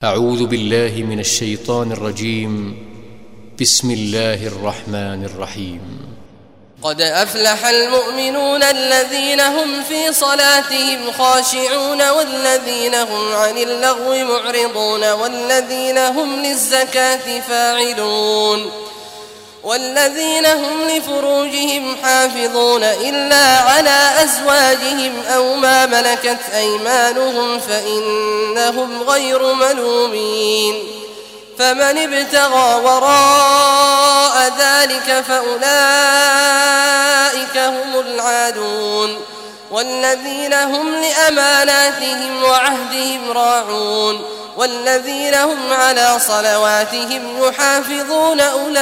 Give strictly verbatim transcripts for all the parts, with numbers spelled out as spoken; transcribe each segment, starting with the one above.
أعوذ بالله من الشيطان الرجيم. بسم الله الرحمن الرحيم. قد أفلح المؤمنون الذين هم في صلاتهم خاشعون والذين هم عن اللغو معرضون والذين هم للزكاة فاعلون والذين هم لفروجهم حافظون إلا على أزواجهم أو ما ملكت أيمانهم فإنهم غير ملومين فمن ابتغى وراء ذلك فأولئك هم العادون والذين هم لأماناتهم وعهدهم راعون والذين هم على صلواتهم يحافظون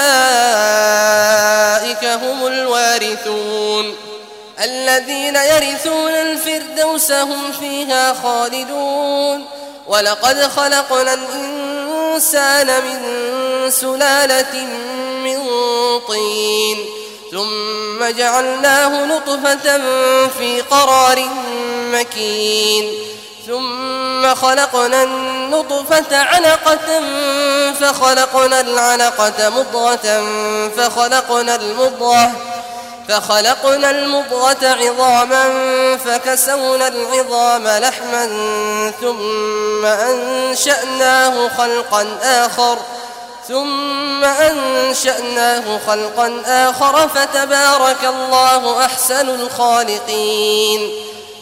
أولئك هم الوارثون الذين يرثون الفردوس هم فيها خالدون. ولقد خلقنا الإنسان من سلالة من طين ثم جعلناه نطفة في قرار مكين ثم خلقنا النطفة علقة فخلقنا العلقة مضغة فخلقنا المضغة فخلقنا المضغة عظاما فكسونا العظام لحما ثم أنشأناه خلقا آخر ثم أنشأناه خلقا آخر فتبارك الله أحسن الخالقين.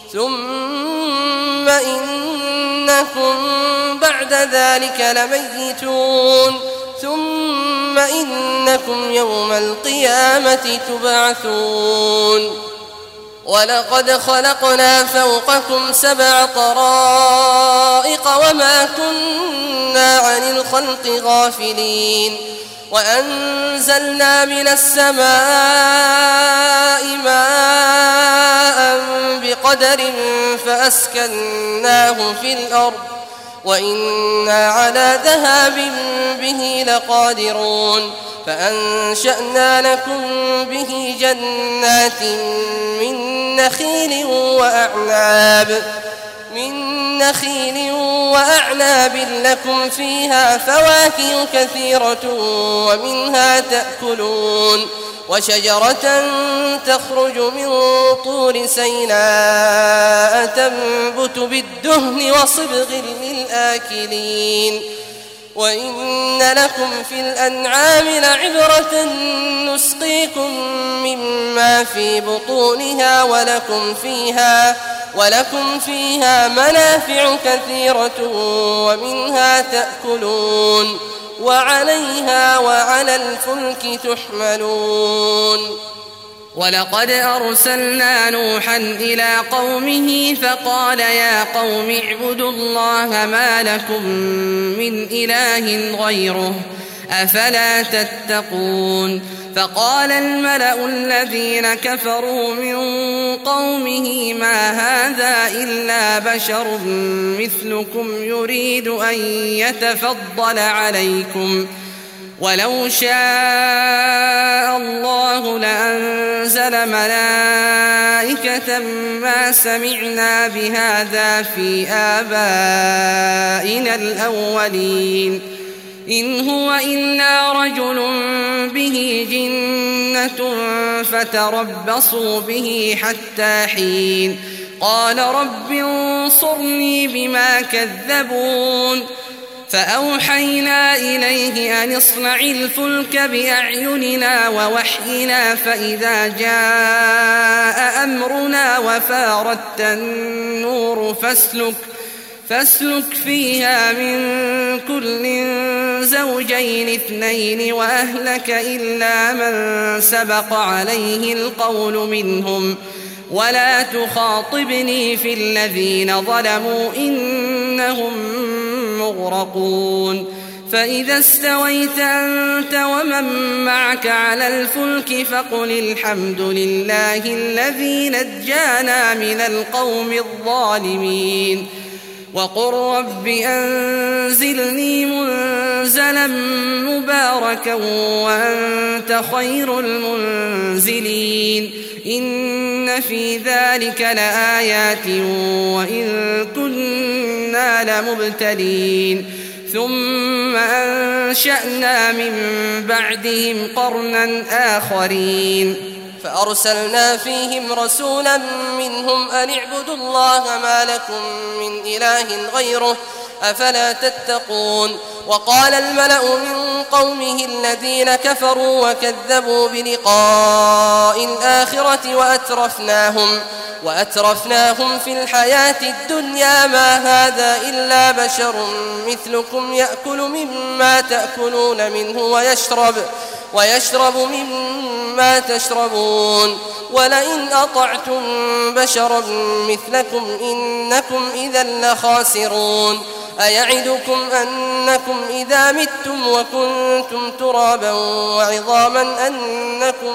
ثم إنكم بعد ذلك لميتون ثم إنكم يوم القيامة تبعثون. ولقد خلقنا فوقكم سبع طرائق وما كنا عن الخلق غافلين وأنزلنا من السماء ماء بقدر فأسكناه في الأرض وإنا على ذهاب به لقادرون فأنشأنا لكم به جنات من نخيل وأعناب من نخيل وأعناب لكم فيها فواكه كثيرة ومنها تأكلون وشجرة تخرج من طور سيناء تنبت بالدهن وصبغ للآكلين. وإن لكم في الأنعام لعبرة نسقيكم مما في بطونها ولكم فيها ولكم فيها منافع كثيرة ومنها تأكلون وعليها وعلى الفلك تحملون. ولقد أرسلنا نوحا إلى قومه فقال يا قوم اعبدوا الله ما لكم من إله غيره أفلا تتقون. فقال الملأ الذين كفروا من قومه ما هذا إلا بشر مثلكم يريد أن يتفضل عليكم ولو شاء الله لأنزل ملائكة ما سمعنا بهذا في آبائنا الأولين إن هو إلا رجل به جنة فتربصوا به حتى حين. قال رب انصرني بما كذبون. فأوحينا إليه أن اصنع الفلك بأعيننا ووحينا فإذا جاء أمرنا وفاردت النور فاسلك فاسلك فيها من كل زوجين اثنين وأهلك إلا من سبق عليه القول منهم ولا تخاطبني في الذين ظلموا إنهم مغرقون. فإذا استويت أنت ومن معك على الفلك فقل الحمد لله الذي نجانا من القوم الظالمين وقل رب أنزلني منزلا مباركا وأنت خير المنزلين. إن في ذلك لآيات وإن كنا لمبتلين ثم أنشأنا من بعدهم قرنا آخرين فأرسلنا فيهم رسولا منهم أن اعبدوا الله ما لكم من إله غيره أفلا تتقون. وقال الملأ من قومه الذين كفروا وكذبوا بلقاء الآخرة وأترفناهم, وأترفناهم في الحياة الدنيا ما هذا إلا بشر مثلكم يأكل مما تأكلون منه ويشرب, ويشرب مما تشربون ولئن أطعتم بشرا مثلكم إنكم إذا لخاسرون. أيعدكم أنكم إذا متم وكنتم ترابا وعظاما أنكم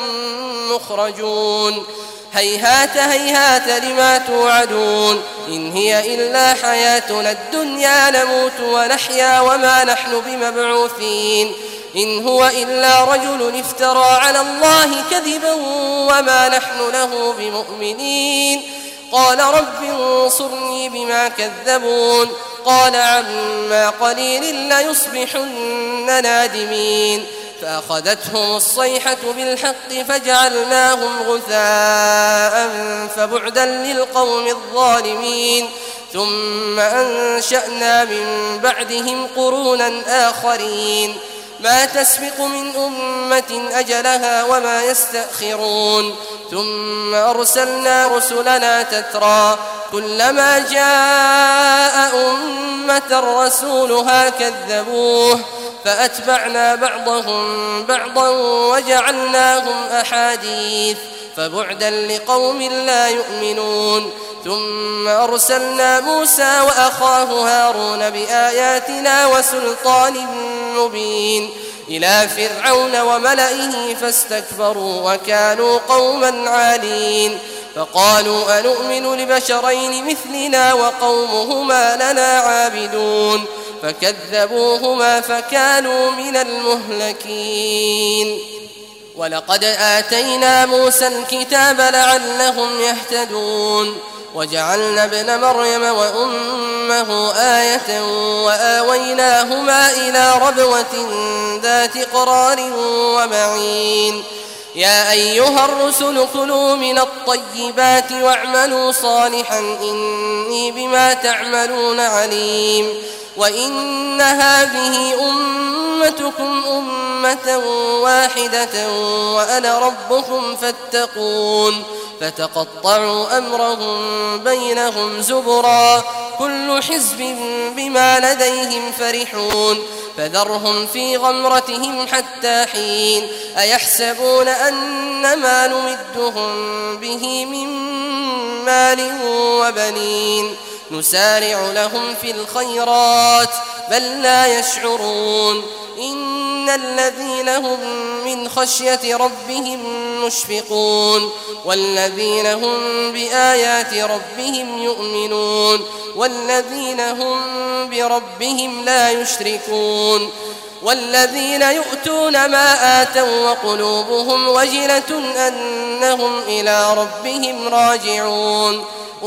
مخرجون؟ هيهات هيهات لما توعدون إن هي إلا حياتنا الدنيا نموت ونحيا وما نحن بمبعوثين إن هو إلا رجل افترى على الله كذبا وما نحن له بمؤمنين. قال رب انصرني بما كذبون قال عما قليل ليصبحن نادمين. فأخذتهم الصيحة بالحق فجعلناهم غثاء فبعدا للقوم الظالمين. ثم أنشأنا من بعدهم قرونا آخرين ما تسبق من أمة أجلها وما يستأخرون. ثم أرسلنا رسلنا تترى كلما جاء أمة رسولها كذبوه فأتبعنا بعضهم بعضا وجعلناهم أحاديث فبعدا لقوم لا يؤمنون. ثم أرسلنا موسى وأخاه هارون بآياتنا وسلطان مبين إلى فرعون وملئه فاستكبروا وكانوا قوما عالين. فقالوا أنؤمن لبشرين مثلنا وقومهما لنا عابدون فكذبوهما فكانوا من المهلكين. ولقد آتينا موسى الكتاب لعلهم يهتدون وجعلنا ابن مريم وأمه آية وآويناهما إلى ربوة ذات قرار ومعين. يا أيها الرسل كلوا من الطيبات واعملوا صالحا إني بما تعملون عليم. وإن هذه أمتكم أمة واحدة وأنا ربكم فاتقون. فتقطعوا أمرهم بينهم زبرا كل حزب بما لديهم فرحون. فذرهم في غمرتهم حتى حين. أيحسبون أن ما نمدهم به من مال وبنين نسارع لهم في الخيرات بل لا يشعرون. إن الذين هم من خشية ربهم مشفقون والذين هم بآيات ربهم يؤمنون والذين هم بربهم لا يشركون. والذين يؤتون ما آتوا وقلوبهم وجلة أنهم إلى ربهم راجعون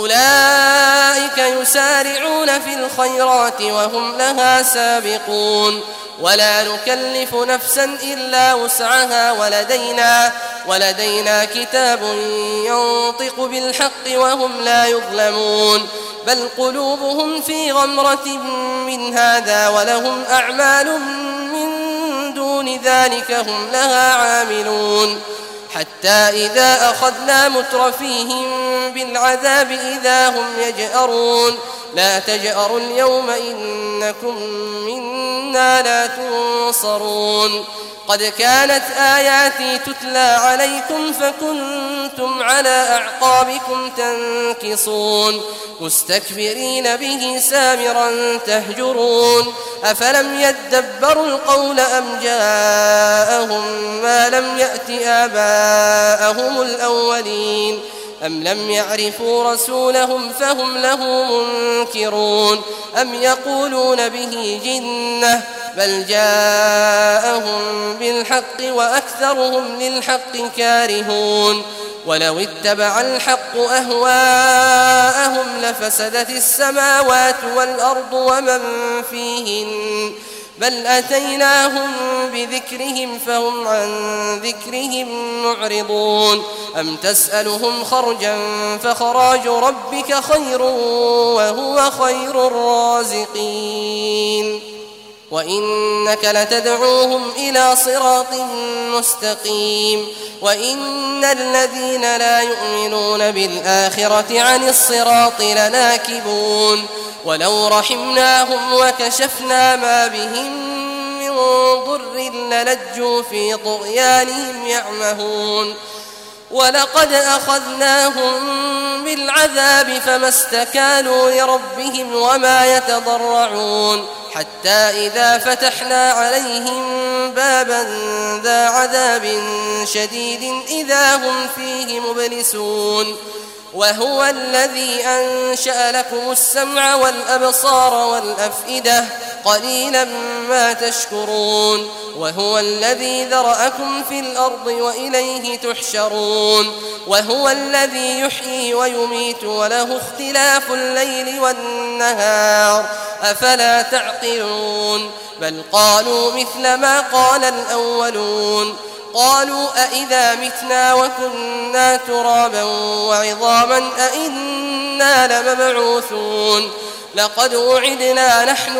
أولئك يسارعون في الخيرات وهم لها سابقون. ولا نكلف نفسا إلا وسعها ولدينا, ولدينا كتاب ينطق بالحق وهم لا يظلمون. بل قلوبهم في غمرة من هذا ولهم أعمال من دون ذلك هم لها عاملون. حتى إذا أخذنا مترفيهم بالعذاب إذا هم يجأرون لا تجأروا اليوم إنكم منا لا تنصرون. قد كانت آياتي تتلى عليكم فكنتم على أعقابكم تنكصون مستكبرين به سامرا تهجرون. أفلم يدبروا القول أم جاءهم ما لم يأت آباءهم الأولين أم لم يعرفوا رسولهم فهم له منكرون أم يقولون به جنة بل جاءهم بالحق وأكثرهم للحق كارهون. ولو اتبع الحق أهواءهم لفسدت السماوات والأرض ومن فيهن بل أتيناهم بذكرهم فهم عن ذكرهم معرضون أم تسألهم خرجا فخراج ربك خير وهو خير الرازقين وإنك لتدعوهم إلى صراط مستقيم وإن الذين لا يؤمنون بالآخرة عن الصراط لناكبون ولو رحمناهم وكشفنا ما بهم من ضر للجوا في طغيانهم يعمهون ولقد أخذناهم بالعذاب فما استكانوا لربهم وما يتضرعون حتى إذا فتحنا عليهم بابا ذا عذاب شديد إذا هم فيه مبلسون وهو الذي أنشأ لكم السمع والأبصار والأفئدة قليلا ما تشكرون وهو الذي ذرأكم في الأرض وإليه تحشرون وهو الذي يحيي ويميت وله اختلاف الليل والنهار أفلا تعقلون بل قالوا مثل ما قال الأولون قالوا أئذا متنا وكنا ترابا وعظاما أئنا لمبعوثون لقد وعدنا نحن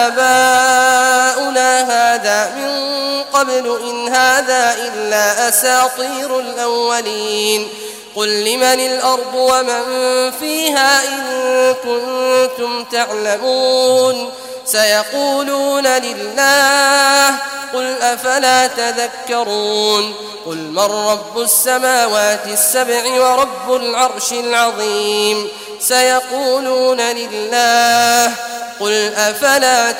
وآباؤنا هذا من قبل إن هذا إلا أساطير الأولين قل لمن الأرض ومن فيها إن كنتم تعلمون سيقولون لله قل أفلا تذكرون قل من رب السماوات السبع ورب العرش العظيم سيقولون لله قل أفلا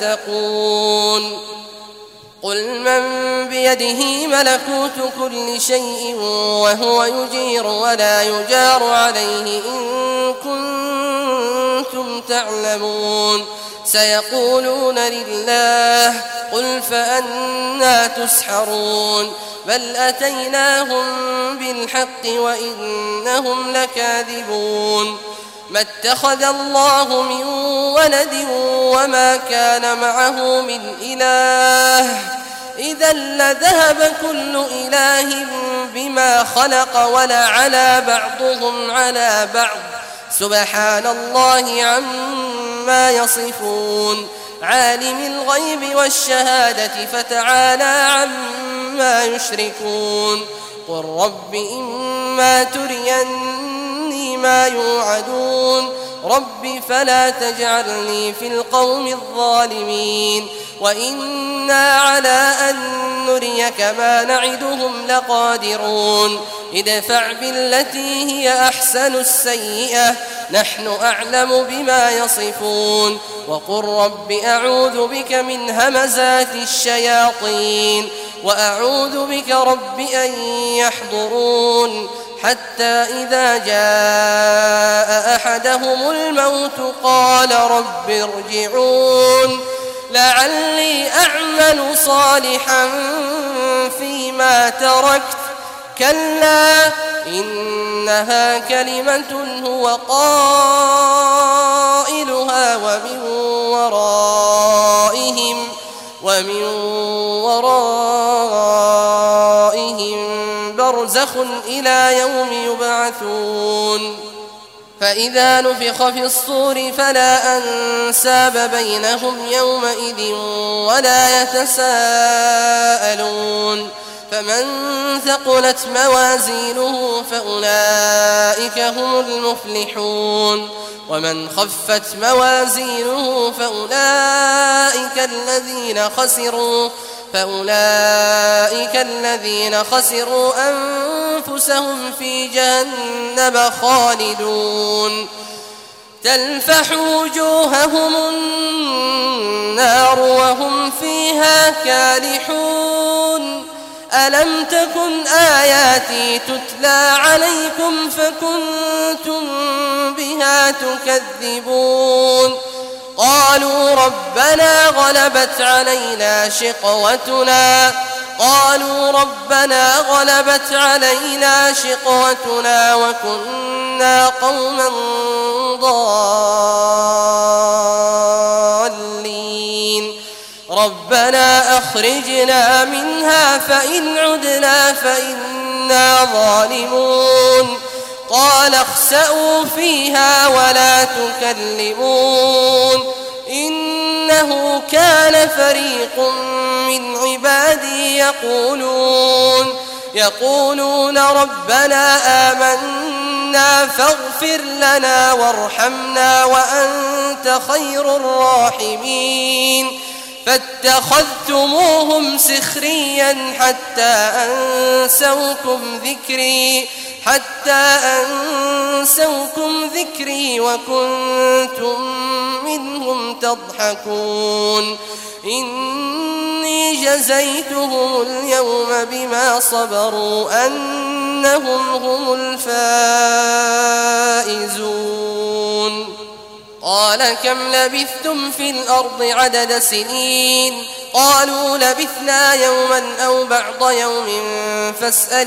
تتقون قل من بيده ملكوت كل شيء وهو يجير ولا يجار عليه إن كنتم تعلمون سيقولون لله قل فأنى تسحرون بل أتيناهم بالحق وإنهم لكاذبون ما اتخذ الله من ولد وما كان معه من إله إذا لذهب كل إله بما خلق ولعلى بعضهم على بعض سبحان الله عما يصفون عالم الغيب والشهادة فتعالى عما يشركون قل رب إما تريني ما يوعدون رب فلا تجعلني في القوم الظالمين وإنا على أن نريك ما نعدهم لقادرون ادفع بالتي هي أحسن السيئة نحن أعلم بما يصفون وقل رب أعوذ بك من همزات الشياطين وأعوذ بك رب أن يحضرون حتى إذا جاء أحدهم الموت قال رب ارجعون لعلي أعمل صالحا فيما تركت كلا إنها كلمة هو قائلها ومن ورائهم ومن ورائهم برزخ إلى يوم يبعثون فإذا نفخ في الصور فلا أنساب بينهم يومئذ ولا يتساءلون فمن ثقلت موازينه فأولئك هم المفلحون ومن خفت موازينه فأولئك الذين خسروا فأولئك الذين خسروا أنفسهم في جهنم خالدون تلفح وجوههم النار وهم فيها كالحون ألم تكن آياتي تتلى عليكم فكنتم بها تكذبون قالوا ربنا غلبت علينا شقوتنا قالوا ربنا غلبت علينا شقوتنا وكنا قوما ضالين ربنا أخرجنا منها فإن عدنا فإنا ظالمون قال اخسئوا فيها ولا تكلمون إنه كان فريق من عبادي يقولون يقولون ربنا آمنا فاغفر لنا وارحمنا وأنت خير الراحمين فاتخذتموهم سخريا حتى أنسوكم ذكري حتى أنسوكم ذكري وكنتم منهم تضحكون إني جزيتهم اليوم بما صبروا أنهم هم الفائزون قال كم لبثتم في الأرض عدد سنين قالوا لبثنا يوما أو بعض يوم فاسأل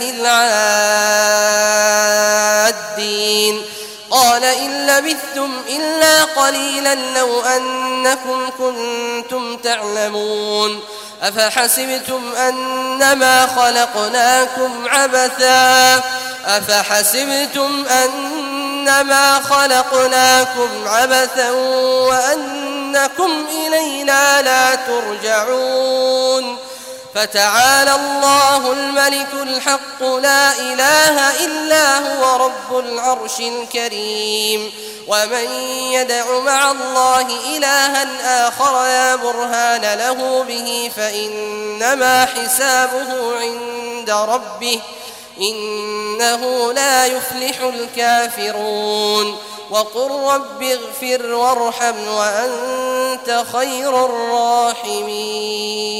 العادين قال إن لبثتم إلا قليلا لو أنكم كنتم تعلمون أفحسبتم أنما خلقناكم عبثا أفحسبتم أنما خلقناكم عبثا وأنكم إلينا لا ترجعون فتعالى الله الملك الحق لا إله إلا هو رب العرش الكريم ومن يدع مع الله إلها آخر لا برهان له به فإنما حسابه عند ربه إنه لا يفلح الكافرون وقل رب اغفر وارحم وأنت خير الراحمين